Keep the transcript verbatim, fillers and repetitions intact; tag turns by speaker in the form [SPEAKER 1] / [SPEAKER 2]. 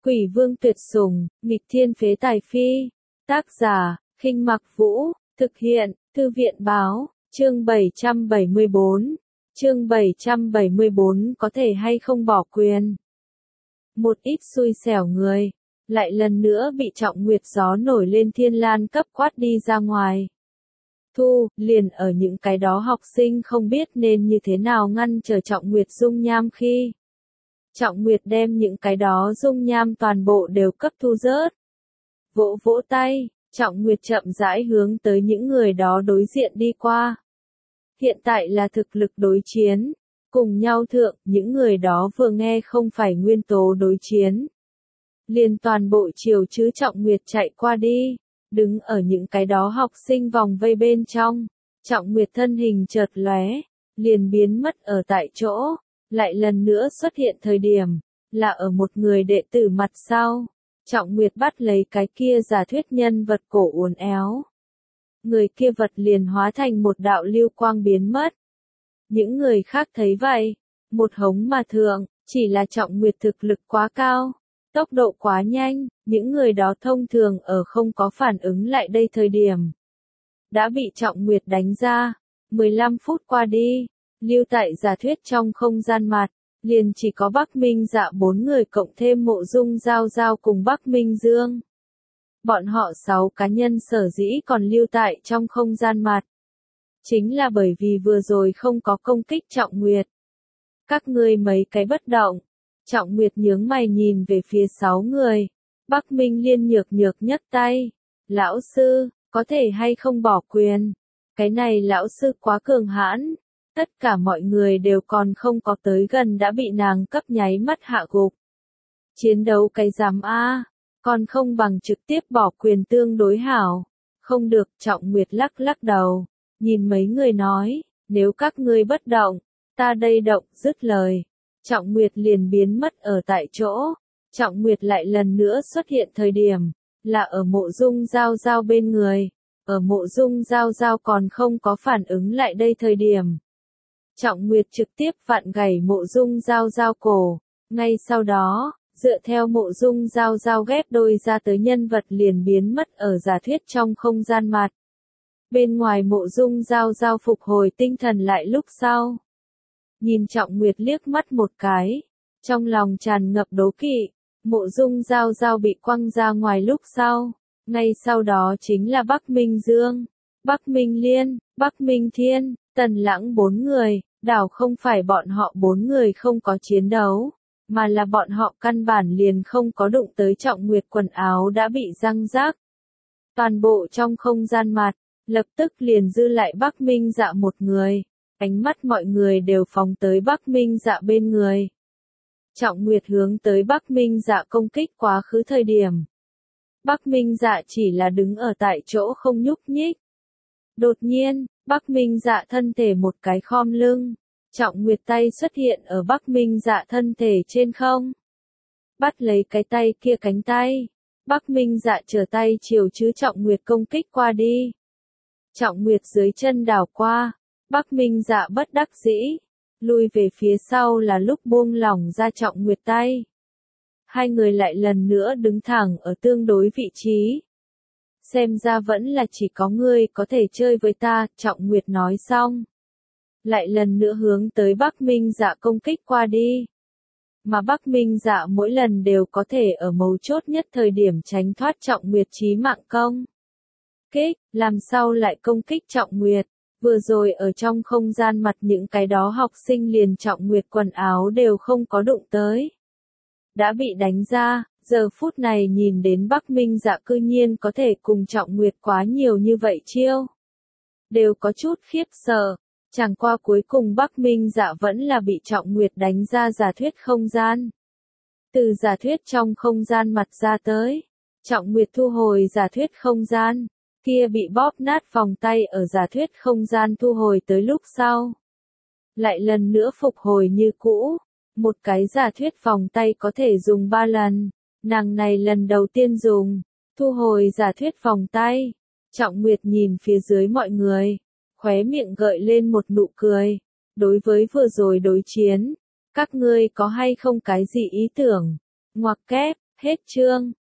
[SPEAKER 1] Quỷ vương tuyệt sủng, nghịch thiên phế tài phi. Tác giả, Khinh Mặc Vũ, thực hiện, Thư viện báo, chương bảy trăm bảy mươi bốn. Chương bảy trăm bảy mươi bốn có thể hay không bỏ quyền. Một ít xui xẻo người, lại lần nữa bị Trọng Nguyệt gió nổi lên thiên lan cấp quát đi ra ngoài. Thu, liền ở những cái đó học sinh không biết nên như thế nào ngăn trở Trọng Nguyệt dung nham khi. Trọng Nguyệt đem những cái đó dung nham toàn bộ đều cấp thu rớt. Vỗ vỗ tay, Trọng Nguyệt chậm rãi hướng tới những người đó đối diện đi qua. Hiện tại là thực lực đối chiến, cùng nhau thượng, những người đó vừa nghe không phải nguyên tố đối chiến. Liền toàn bộ chiều chứ Trọng Nguyệt chạy qua đi, đứng ở những cái đó học sinh vòng vây bên trong. Trọng Nguyệt thân hình chợt lóe, liền biến mất ở tại chỗ, lại lần nữa xuất hiện thời điểm, là ở một người đệ tử mặt sau. Trọng Nguyệt bắt lấy cái kia giả thuyết nhân vật cổ uốn éo. Người kia vật liền hóa thành một đạo lưu quang biến mất. Những người khác thấy vậy, một hống mà thượng, chỉ là Trọng Nguyệt thực lực quá cao, tốc độ quá nhanh, những người đó thông thường ở không có phản ứng lại đây thời điểm. Đã bị Trọng Nguyệt đánh ra, mười lăm phút qua đi, lưu tại giả thuyết trong không gian mặt, liền chỉ có Bắc Minh Dạ bốn người cộng thêm Mộ Dung Giao Giao cùng Bắc Minh Dương. Bọn họ sáu cá nhân sở dĩ còn lưu tại trong không gian mặt. Chính là bởi vì vừa rồi không có công kích Trọng Nguyệt. Các ngươi mấy cái bất động. Trọng Nguyệt nhướng mày nhìn về phía sáu người. Bắc Minh Liên nhược nhược nhấc tay. Lão sư, có thể hay không bỏ quyền? Cái này lão sư quá cường hãn. Tất cả mọi người đều còn không có tới gần đã bị nàng cấp nháy mắt hạ gục. Chiến đấu cái dám a, còn không bằng trực tiếp bỏ quyền tương đối hảo. Không được, Trọng Nguyệt lắc lắc đầu, nhìn mấy người nói, nếu các ngươi bất động, ta đây động, dứt lời. Trọng Nguyệt liền biến mất ở tại chỗ. Trọng Nguyệt lại lần nữa xuất hiện thời điểm, là ở Mộ Dung Giao Giao bên người. Ở Mộ Dung Giao Giao còn không có phản ứng lại đây thời điểm. Trọng Nguyệt trực tiếp vặn gãy Mộ Dung Giao Giao cổ. Ngay sau đó, dựa theo Mộ Dung Giao Giao ghép đôi ra tới nhân vật liền biến mất ở giả thuyết trong không gian mặt. Bên ngoài Mộ Dung Giao Giao phục hồi tinh thần lại lúc sau. Nhìn Trọng Nguyệt liếc mắt một cái, trong lòng tràn ngập đố kỵ. Mộ Dung Giao Giao bị quăng ra ngoài lúc sau, ngay sau đó chính là Bắc Minh Dương, Bắc Minh Liên, Bắc Minh Thiên, Tần Lãng bốn người. Đảo không phải bọn họ bốn người không có chiến đấu, mà là bọn họ căn bản liền không có đụng tới Trọng Nguyệt, quần áo đã bị răng rác. Toàn bộ trong không gian mặt, lập tức liền dư lại Bắc Minh Dạ một người. Ánh mắt mọi người đều phóng tới Bắc Minh Dạ bên người. Trọng Nguyệt hướng tới Bắc Minh Dạ công kích quá khứ thời điểm. Bắc Minh Dạ chỉ là đứng ở tại chỗ không nhúc nhích. Đột nhiên, Bắc Minh Dạ thân thể một cái khom lưng. Trọng Nguyệt tay xuất hiện ở Bắc Minh Dạ thân thể trên không. Bắt lấy cái tay kia cánh tay. Bắc Minh Dạ trở tay chiều chứ Trọng Nguyệt công kích qua đi. Trọng Nguyệt dưới chân đảo qua. Bắc Minh Dạ bất đắc dĩ. Lui về phía sau là lúc buông lỏng ra Trọng Nguyệt tay. Hai người lại lần nữa đứng thẳng ở tương đối vị trí. Xem ra vẫn là chỉ có ngươi có thể chơi với ta, Trọng Nguyệt nói xong. Lại lần nữa hướng tới Bắc Minh Dạ công kích qua đi. Mà Bắc Minh Dạ mỗi lần đều có thể ở mấu chốt nhất thời điểm tránh thoát Trọng Nguyệt chí mạng công kích, làm sao lại công kích Trọng Nguyệt. Vừa rồi ở trong không gian mặt những cái đó học sinh liền Trọng Nguyệt quần áo đều không có đụng tới. Đã bị đánh ra. Giờ phút này nhìn đến Bắc Minh Dạ cư nhiên có thể cùng Trọng Nguyệt quá nhiều như vậy chiêu. Đều có chút khiếp sợ, chẳng qua cuối cùng Bắc Minh Dạ vẫn là bị Trọng Nguyệt đánh ra giả thuyết không gian. Từ giả thuyết trong không gian mặt ra tới, Trọng Nguyệt thu hồi giả thuyết không gian, kia bị bóp nát vòng tay ở giả thuyết không gian thu hồi tới lúc sau. Lại lần nữa phục hồi như cũ, một cái giả thuyết vòng tay có thể dùng ba lần. Nàng này lần đầu tiên dùng, thu hồi giả thuyết vòng tay. Trọng Nguyệt nhìn phía dưới mọi người, khóe miệng gợi lên một nụ cười. Đối với vừa rồi đối chiến, các ngươi có hay không cái gì ý tưởng? Ngoặc kép, Hết chương.